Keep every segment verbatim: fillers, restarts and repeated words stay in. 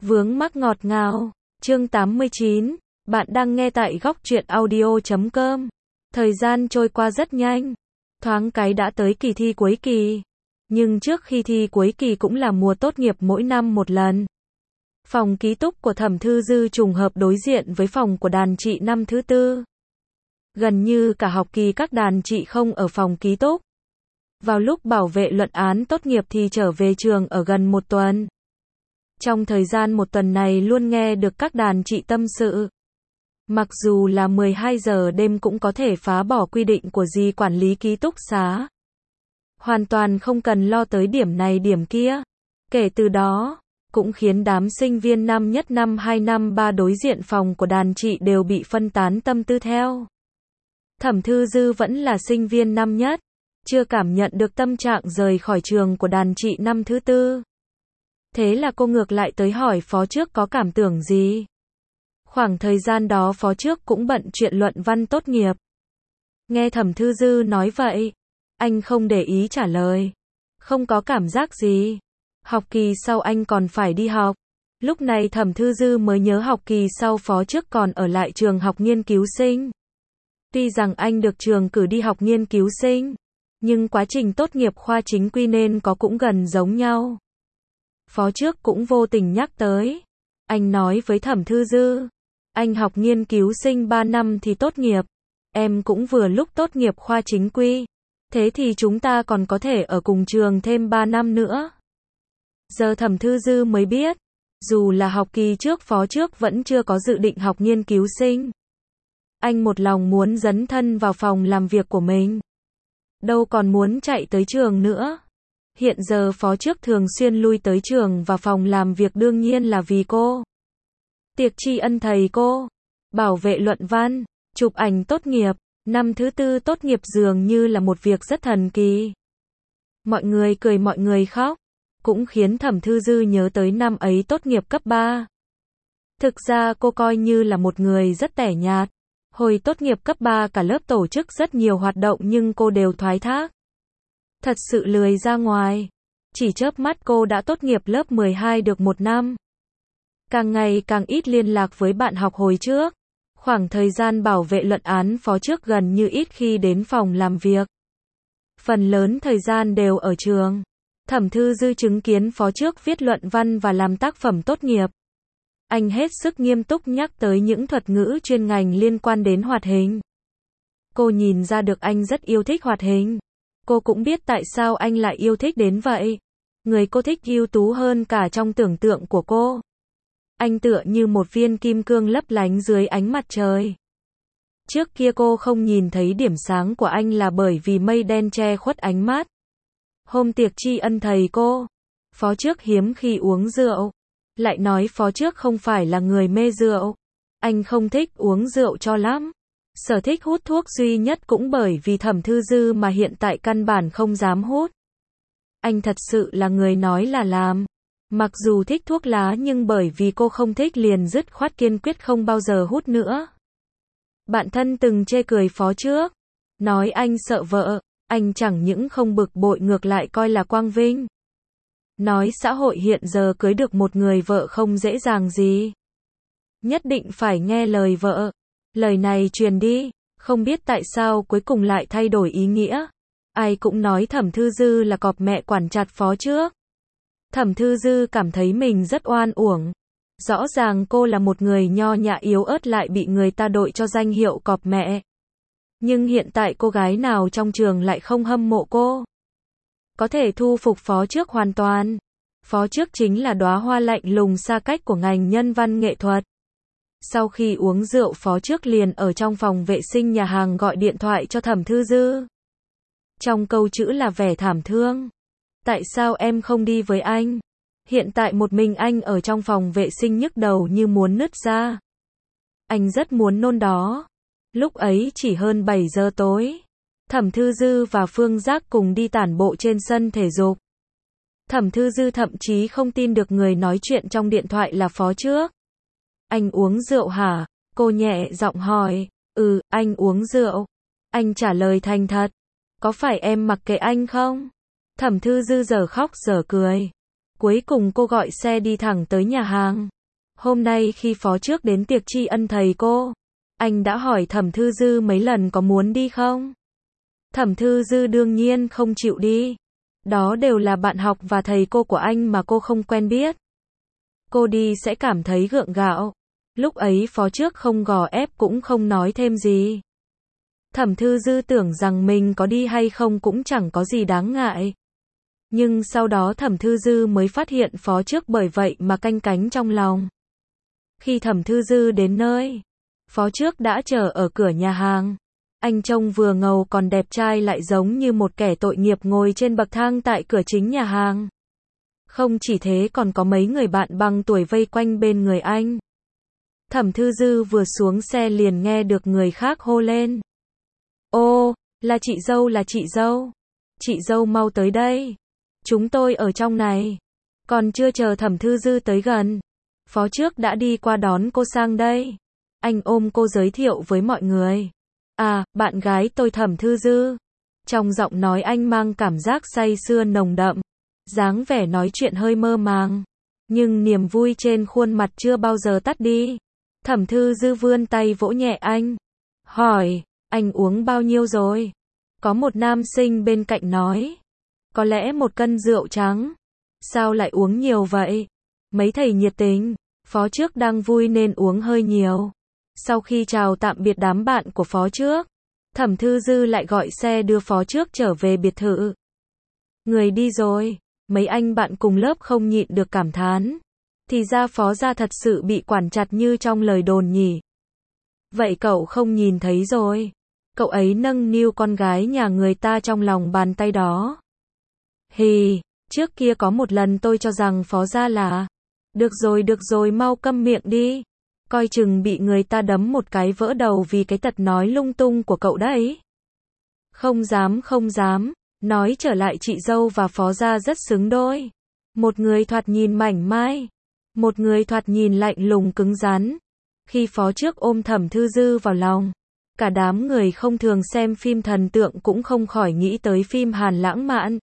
Vướng mắc ngọt ngào. Chương tám mươi chín. Bạn đang nghe tại góc truyện audio chấm com. Thời gian trôi qua rất nhanh. Thoáng cái đã tới kỳ thi cuối kỳ. Nhưng trước khi thi cuối kỳ cũng là mùa tốt nghiệp mỗi năm một lần. Phòng ký túc của Thẩm Thư Dư trùng hợp đối diện với phòng của đàn chị năm thứ tư. Gần như cả học kỳ các đàn chị không ở phòng ký túc. Vào lúc bảo vệ luận án tốt nghiệp thì trở về trường ở gần một tuần. Trong thời gian một tuần này luôn nghe được các đàn chị tâm sự. Mặc dù là mười hai giờ đêm cũng có thể phá bỏ quy định của dì quản lý ký túc xá. Hoàn toàn không cần lo tới điểm này điểm kia. Kể từ đó, cũng khiến đám sinh viên năm nhất năm hai năm ba đối diện phòng của đàn chị đều bị phân tán tâm tư theo. Thẩm Thư Dư vẫn là sinh viên năm nhất, chưa cảm nhận được tâm trạng rời khỏi trường của đàn chị năm thứ tư. Thế là cô ngược lại tới hỏi phó trước có cảm tưởng gì. Khoảng thời gian đó phó trước cũng bận chuyện luận văn tốt nghiệp. Nghe Thẩm Thư Dư nói vậy, anh không để ý trả lời. Không có cảm giác gì. Học kỳ sau anh còn phải đi học. Lúc này Thẩm Thư Dư mới nhớ học kỳ sau phó trước còn ở lại trường học nghiên cứu sinh. Tuy rằng anh được trường cử đi học nghiên cứu sinh, nhưng quá trình tốt nghiệp khoa chính quy nên có cũng gần giống nhau. Phó trước cũng vô tình nhắc tới. Anh nói với Thẩm Thư Dư, anh học nghiên cứu sinh ba năm thì tốt nghiệp. Em cũng vừa lúc tốt nghiệp khoa chính quy. Thế thì chúng ta còn có thể ở cùng trường thêm ba năm nữa. Giờ Thẩm Thư Dư mới biết, dù là học kỳ trước phó trước vẫn chưa có dự định học nghiên cứu sinh. Anh một lòng muốn dấn thân vào phòng làm việc của mình. Đâu còn muốn chạy tới trường nữa. Hiện giờ phó trước thường xuyên lui tới trường và phòng làm việc đương nhiên là vì cô. Tiệc tri ân thầy cô, bảo vệ luận văn, chụp ảnh tốt nghiệp, năm thứ tư tốt nghiệp dường như là một việc rất thần kỳ. Mọi người cười mọi người khóc, cũng khiến Thẩm Thư Dư nhớ tới năm ấy tốt nghiệp cấp ba. Thực ra cô coi như là một người rất tẻ nhạt. Hồi tốt nghiệp cấp ba cả lớp tổ chức rất nhiều hoạt động nhưng cô đều thoái thác. Thật sự lười ra ngoài. Chỉ chớp mắt cô đã tốt nghiệp lớp mười hai được một năm. Càng ngày càng ít liên lạc với bạn học hồi trước. Khoảng thời gian bảo vệ luận án phó trước gần như ít khi đến phòng làm việc. Phần lớn thời gian đều ở trường. Thẩm Thư Dư chứng kiến phó trước viết luận văn và làm tác phẩm tốt nghiệp. Anh hết sức nghiêm túc nhắc tới những thuật ngữ chuyên ngành liên quan đến hoạt hình. Cô nhìn ra được anh rất yêu thích hoạt hình. Cô cũng biết tại sao anh lại yêu thích đến vậy. Người cô thích ưu tú hơn cả trong tưởng tượng của cô. Anh tựa như một viên kim cương lấp lánh dưới ánh mặt trời. Trước kia cô không nhìn thấy điểm sáng của anh là bởi vì mây đen che khuất ánh mắt. Hôm tiệc tri ân thầy cô, phó trước hiếm khi uống rượu. Lại nói phó trước không phải là người mê rượu. Anh không thích uống rượu cho lắm. Sở thích hút thuốc duy nhất cũng bởi vì Thẩm Thư Dư mà hiện tại căn bản không dám hút. Anh thật sự là người nói là làm. Mặc dù thích thuốc lá nhưng bởi vì cô không thích liền dứt khoát kiên quyết không bao giờ hút nữa. Bạn thân từng chê cười phó trước. Nói anh sợ vợ. Anh chẳng những không bực bội ngược lại coi là quang vinh. Nói xã hội hiện giờ cưới được một người vợ không dễ dàng gì. Nhất định phải nghe lời vợ. Lời này truyền đi, không biết tại sao cuối cùng lại thay đổi ý nghĩa. Ai cũng nói Thẩm Thư Dư là cọp mẹ quản chặt phó trước. Thẩm Thư Dư cảm thấy mình rất oan uổng. Rõ ràng cô là một người nho nhã yếu ớt lại bị người ta đội cho danh hiệu cọp mẹ. Nhưng hiện tại cô gái nào trong trường lại không hâm mộ cô. Có thể thu phục phó trước hoàn toàn. Phó trước chính là đóa hoa lạnh lùng xa cách của ngành nhân văn nghệ thuật. Sau khi uống rượu phó trước liền ở trong phòng vệ sinh nhà hàng gọi điện thoại cho Thẩm Thư Dư. Trong câu chữ là vẻ thảm thương. Tại sao em không đi với anh? Hiện tại một mình anh ở trong phòng vệ sinh nhức đầu như muốn nứt ra. Anh rất muốn nôn đó. Lúc ấy chỉ hơn bảy giờ tối. Thẩm Thư Dư và Phương Giác cùng đi tản bộ trên sân thể dục. Thẩm Thư Dư thậm chí không tin được người nói chuyện trong điện thoại là phó trước. Anh uống rượu hả? Cô nhẹ giọng hỏi. Ừ, anh uống rượu. Anh trả lời thành thật. Có phải em mặc kệ anh không? Thẩm Thư Dư giờ khóc giờ cười. Cuối cùng cô gọi xe đi thẳng tới nhà hàng. Hôm nay khi phó trước đến tiệc tri ân thầy cô, anh đã hỏi Thẩm Thư Dư mấy lần có muốn đi không? Thẩm Thư Dư đương nhiên không chịu đi. Đó đều là bạn học và thầy cô của anh mà cô không quen biết. Cô đi sẽ cảm thấy gượng gạo. Lúc ấy phó trước không gò ép cũng không nói thêm gì. Thẩm Thư Dư tưởng rằng mình có đi hay không cũng chẳng có gì đáng ngại. Nhưng sau đó Thẩm Thư Dư mới phát hiện phó trước bởi vậy mà canh cánh trong lòng. Khi Thẩm Thư Dư đến nơi, phó trước đã chờ ở cửa nhà hàng. Anh trông vừa ngầu còn đẹp trai lại giống như một kẻ tội nghiệp ngồi trên bậc thang tại cửa chính nhà hàng. Không chỉ thế còn có mấy người bạn bằng tuổi vây quanh bên người anh. Thẩm Thư Dư vừa xuống xe liền nghe được người khác hô lên. Ô, là chị dâu là chị dâu. Chị dâu mau tới đây. Chúng tôi ở trong này. Còn chưa chờ Thẩm Thư Dư tới gần, phó trước đã đi qua đón cô sang đây. Anh ôm cô giới thiệu với mọi người. À, bạn gái tôi Thẩm Thư Dư. Trong giọng nói anh mang cảm giác say sưa nồng đậm. Dáng vẻ nói chuyện hơi mơ màng. Nhưng niềm vui trên khuôn mặt chưa bao giờ tắt đi. Thẩm Thư Dư vươn tay vỗ nhẹ anh. Hỏi, anh uống bao nhiêu rồi? Có một nam sinh bên cạnh nói. Có lẽ một cân rượu trắng. Sao lại uống nhiều vậy? Mấy thầy nhiệt tình. Phó trước đang vui nên uống hơi nhiều. Sau khi chào tạm biệt đám bạn của phó trước, Thẩm Thư Dư lại gọi xe đưa phó trước trở về biệt thự. Người đi rồi, mấy anh bạn cùng lớp không nhịn được cảm thán. Thì ra phó gia thật sự bị quản chặt như trong lời đồn nhỉ. Vậy cậu không nhìn thấy rồi. Cậu ấy nâng niu con gái nhà người ta trong lòng bàn tay đó. Hì, trước kia có một lần tôi cho rằng phó gia là. Được rồi được rồi mau câm miệng đi. Coi chừng bị người ta đấm một cái vỡ đầu vì cái tật nói lung tung của cậu đấy. Không dám không dám. Nói trở lại chị dâu và phó gia rất xứng đôi. Một người thoạt nhìn mảnh mai. Một người thoạt nhìn lạnh lùng cứng rắn. Khi phó trước ôm Thẩm Thư Dư vào lòng, cả đám người không thường xem phim thần tượng cũng không khỏi nghĩ tới phim Hàn lãng mạn.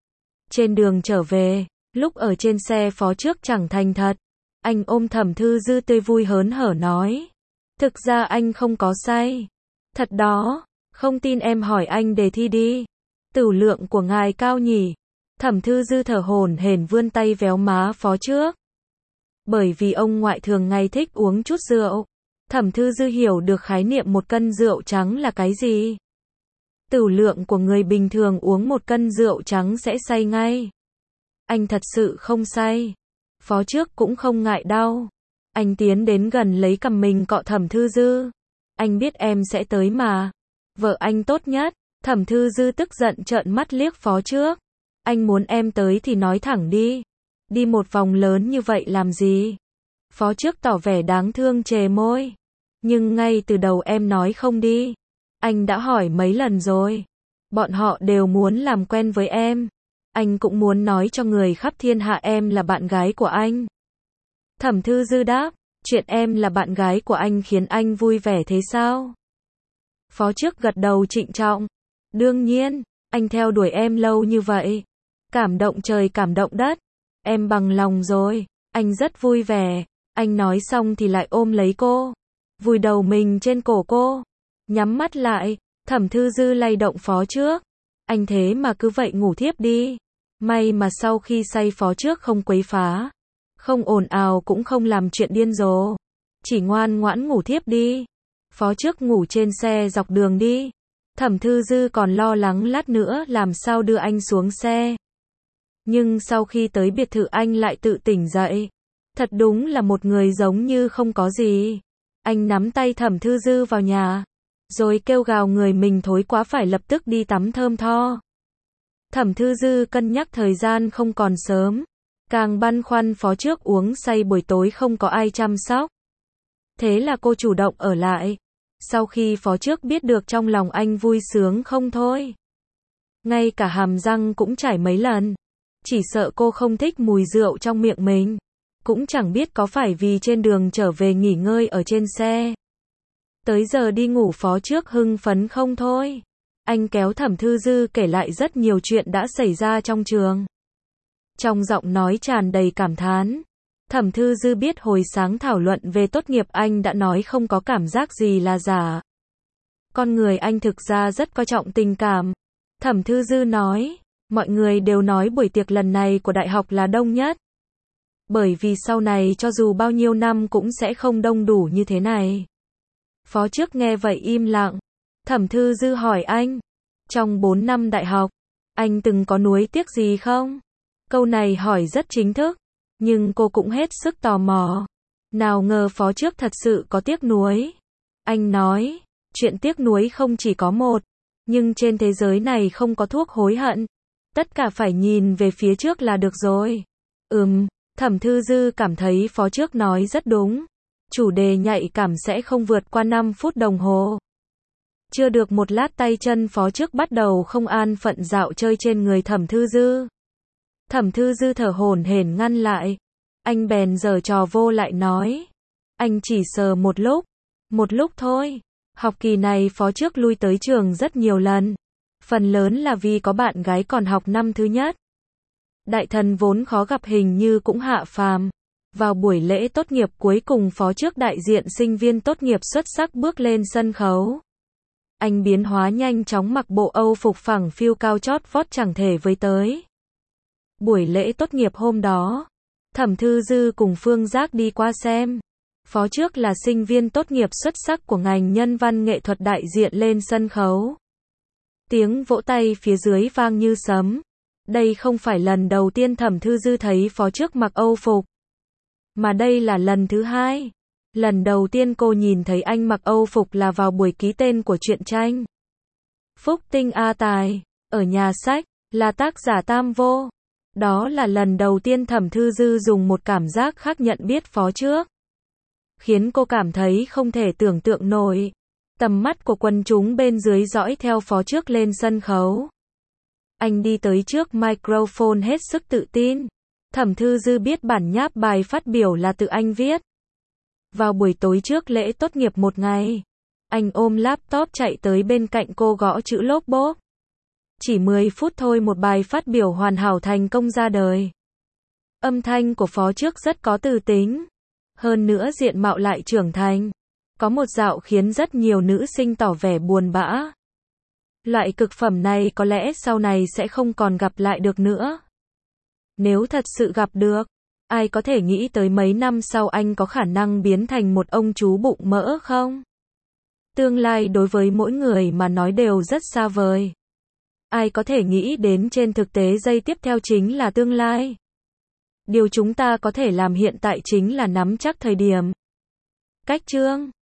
Trên đường trở về, lúc ở trên xe phó trước chẳng thành thật. Anh ôm Thẩm Thư Dư tươi vui hớn hở nói. Thực ra anh không có say. Thật đó, không tin em hỏi anh đề thi đi. Tửu lượng của ngài cao nhỉ. Thẩm Thư Dư thở hổn hển vươn tay véo má phó trước. Bởi vì ông ngoại thường ngày thích uống chút rượu. Thẩm Thư Dư hiểu được khái niệm một cân rượu trắng là cái gì. Tửu lượng của người bình thường uống một cân rượu trắng sẽ say ngay. Anh thật sự không say. Phó trước cũng không ngại đau. Anh tiến đến gần lấy cằm mình cọ Thẩm Thư Dư. Anh biết em sẽ tới mà. Vợ anh tốt nhất. Thẩm Thư Dư tức giận trợn mắt liếc phó trước. Anh muốn em tới thì nói thẳng đi. Đi một vòng lớn như vậy làm gì? Phó trước tỏ vẻ đáng thương chề môi. Nhưng ngay từ đầu em nói không đi. Anh đã hỏi mấy lần rồi. Bọn họ đều muốn làm quen với em. Anh cũng muốn nói cho người khắp thiên hạ em là bạn gái của anh. Thẩm Thư Dư đáp, chuyện em là bạn gái của anh khiến anh vui vẻ thế sao? Phó trước gật đầu trịnh trọng. Đương nhiên, anh theo đuổi em lâu như vậy. Cảm động trời cảm động đất. Em bằng lòng rồi, anh rất vui vẻ. Anh nói xong thì lại ôm lấy cô. Vùi đầu mình trên cổ cô. Nhắm mắt lại, Thẩm Thư Dư lay động phó trước. Anh thế mà cứ vậy ngủ thiếp đi. May mà sau khi say phó trước không quấy phá. Không ồn ào cũng không làm chuyện điên rồ. Chỉ ngoan ngoãn ngủ thiếp đi. Phó trước ngủ trên xe dọc đường đi. Thẩm Thư Dư còn lo lắng lát nữa làm sao đưa anh xuống xe. Nhưng sau khi tới biệt thự anh lại tự tỉnh dậy. Thật đúng là một người giống như không có gì. Anh nắm tay Thẩm Thư Dư vào nhà. Rồi kêu gào người mình thối quá phải lập tức đi tắm thơm tho. Thẩm Thư Dư cân nhắc thời gian không còn sớm. Càng băn khoăn phó trước uống say buổi tối không có ai chăm sóc. Thế là cô chủ động ở lại. Sau khi phó trước biết được trong lòng anh vui sướng không thôi. Ngay cả hàm răng cũng chảy mấy lần. Chỉ sợ cô không thích mùi rượu trong miệng mình. Cũng chẳng biết có phải vì trên đường trở về nghỉ ngơi ở trên xe. Tới giờ đi ngủ phó trước hưng phấn không thôi. Anh kéo Thẩm Thư Dư kể lại rất nhiều chuyện đã xảy ra trong trường. Trong giọng nói tràn đầy cảm thán. Thẩm Thư Dư biết hồi sáng thảo luận về tốt nghiệp anh đã nói không có cảm giác gì là giả. Con người anh thực ra rất coi trọng tình cảm. Thẩm Thư Dư nói, mọi người đều nói buổi tiệc lần này của đại học là đông nhất. Bởi vì sau này cho dù bao nhiêu năm cũng sẽ không đông đủ như thế này. Phó Trước nghe vậy im lặng. Thẩm Thư Dư hỏi anh, trong bốn năm đại học, anh từng có nuối tiếc gì không? Câu này hỏi rất chính thức, nhưng cô cũng hết sức tò mò. Nào ngờ Phó Trước thật sự có tiếc nuối. Anh nói, chuyện tiếc nuối không chỉ có một, nhưng trên thế giới này không có thuốc hối hận. Tất cả phải nhìn về phía trước là được rồi. Ừm, Thẩm Thư Dư cảm thấy Phó Trước nói rất đúng. Chủ đề nhạy cảm sẽ không vượt qua năm phút đồng hồ. Chưa được một lát tay chân Phó Trước bắt đầu không an phận dạo chơi trên người Thẩm Thư Dư. Thẩm Thư Dư thở hổn hển ngăn lại. Anh bèn giở trò vô lại nói. Anh chỉ sờ một lúc. Một lúc thôi. Học kỳ này Phó Trước lui tới trường rất nhiều lần. Phần lớn là vì có bạn gái còn học năm thứ nhất. Đại thần vốn khó gặp hình như cũng hạ phàm. Vào buổi lễ tốt nghiệp cuối cùng Phó Trước đại diện sinh viên tốt nghiệp xuất sắc bước lên sân khấu. Anh biến hóa nhanh chóng mặc bộ Âu phục phẳng phiu cao chót vót chẳng thể với tới. Buổi lễ tốt nghiệp hôm đó, Thẩm Thư Dư cùng Phương Giác đi qua xem. Phó Trước là sinh viên tốt nghiệp xuất sắc của ngành nhân văn nghệ thuật đại diện lên sân khấu. Tiếng vỗ tay phía dưới vang như sấm. Đây không phải lần đầu tiên Thẩm Thư Dư thấy Phó Trước mặc Âu phục, mà đây là lần thứ hai. Lần đầu tiên cô nhìn thấy anh mặc Âu phục là vào buổi ký tên của truyện tranh Phúc Tinh A Tài, ở nhà sách, là tác giả Tam Vô. Đó là lần đầu tiên Thẩm Thư Dư dùng một cảm giác khác nhận biết Phó Trước. Khiến cô cảm thấy không thể tưởng tượng nổi. Tầm mắt của quần chúng bên dưới dõi theo Phó Trước lên sân khấu. Anh đi tới trước microphone hết sức tự tin. Thẩm Thư Dư biết bản nháp bài phát biểu là tự anh viết. Vào buổi tối trước lễ tốt nghiệp một ngày, anh ôm laptop chạy tới bên cạnh cô gõ chữ lốp bốp. Chỉ mười phút thôi một bài phát biểu hoàn hảo thành công ra đời. Âm thanh của Phó Trước rất có từ tính. Hơn nữa diện mạo lại trưởng thành. Có một dạo khiến rất nhiều nữ sinh tỏ vẻ buồn bã. Loại cực phẩm này có lẽ sau này sẽ không còn gặp lại được nữa. Nếu thật sự gặp được, ai có thể nghĩ tới mấy năm sau anh có khả năng biến thành một ông chú bụng mỡ không? Tương lai đối với mỗi người mà nói đều rất xa vời. Ai có thể nghĩ đến trên thực tế giây tiếp theo chính là tương lai. Điều chúng ta có thể làm hiện tại chính là nắm chắc thời điểm. Cách chương